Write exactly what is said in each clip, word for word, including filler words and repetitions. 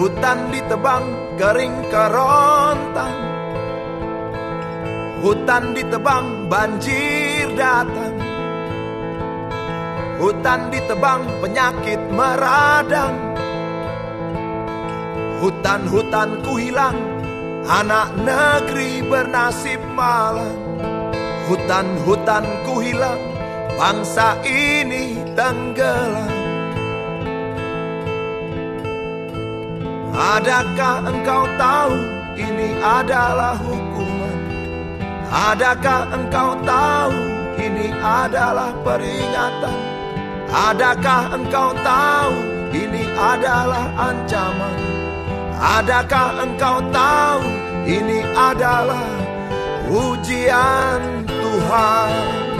Hutan ditebang kering kerontang, hutan ditebang banjir datang, hutan ditebang penyakit meradang. Hutan-hutanku hilang, anak negeri bernasib malang. Hutan-hutanku hilang, bangsa ini tenggelam. Adakah engkau tahu ini adalah hukuman? Adakah engkau tahu ini adalah peringatan? Adakah engkau tahu ini adalah ancaman? Adakah engkau tahu ini adalah ujian Tuhan?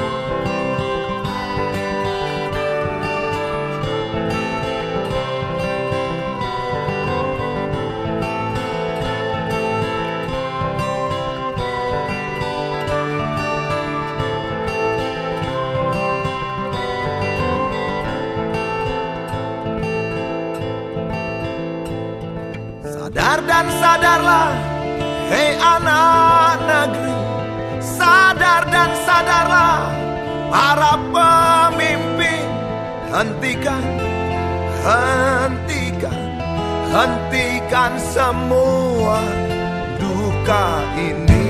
Sadar dan sadarlah, hei anak negeri. Sadar dan sadarlah, para pemimpin. Hentikan, hentikan, hentikan semua duka ini.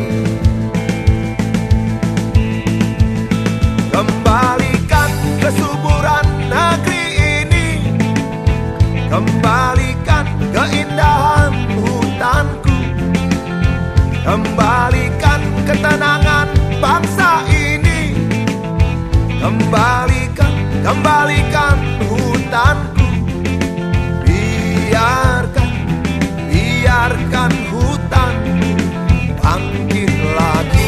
Kembalikan kesuburan negeri ini. Kembalikan keindahan hutanku. Kembalikan ketenangan bangsa ini. Kembalikan, kembalikan hutanku. Biarkan, biarkan hutanku bangkit lagi.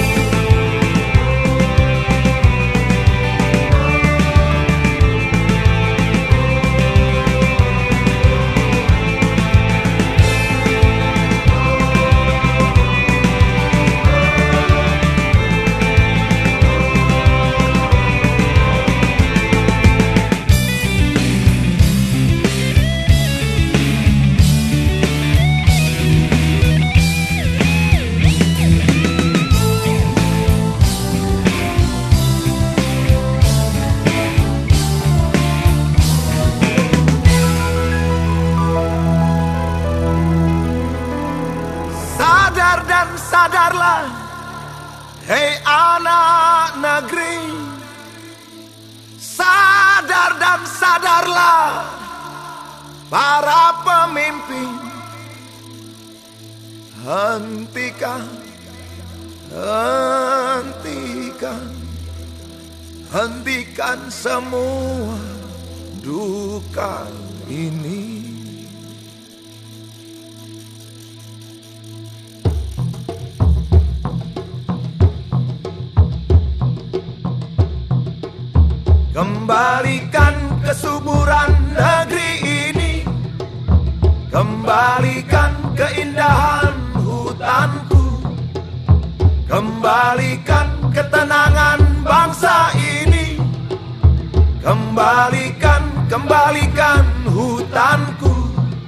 Sadar dan sadarlah, hei anak negeri. Sadar dan sadarlah, para pemimpin. Hentikan, hentikan, hentikan semua duka ini. Kembalikan kesuburan negeri ini. Kembalikan keindahan hutanku. Kembalikan ketenangan bangsa ini. Kembalikan, kembalikan hutanku.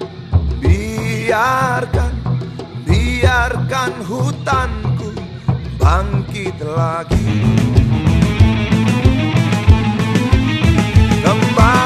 Biarkan, biarkan hutanku bangkit lagi. Kembali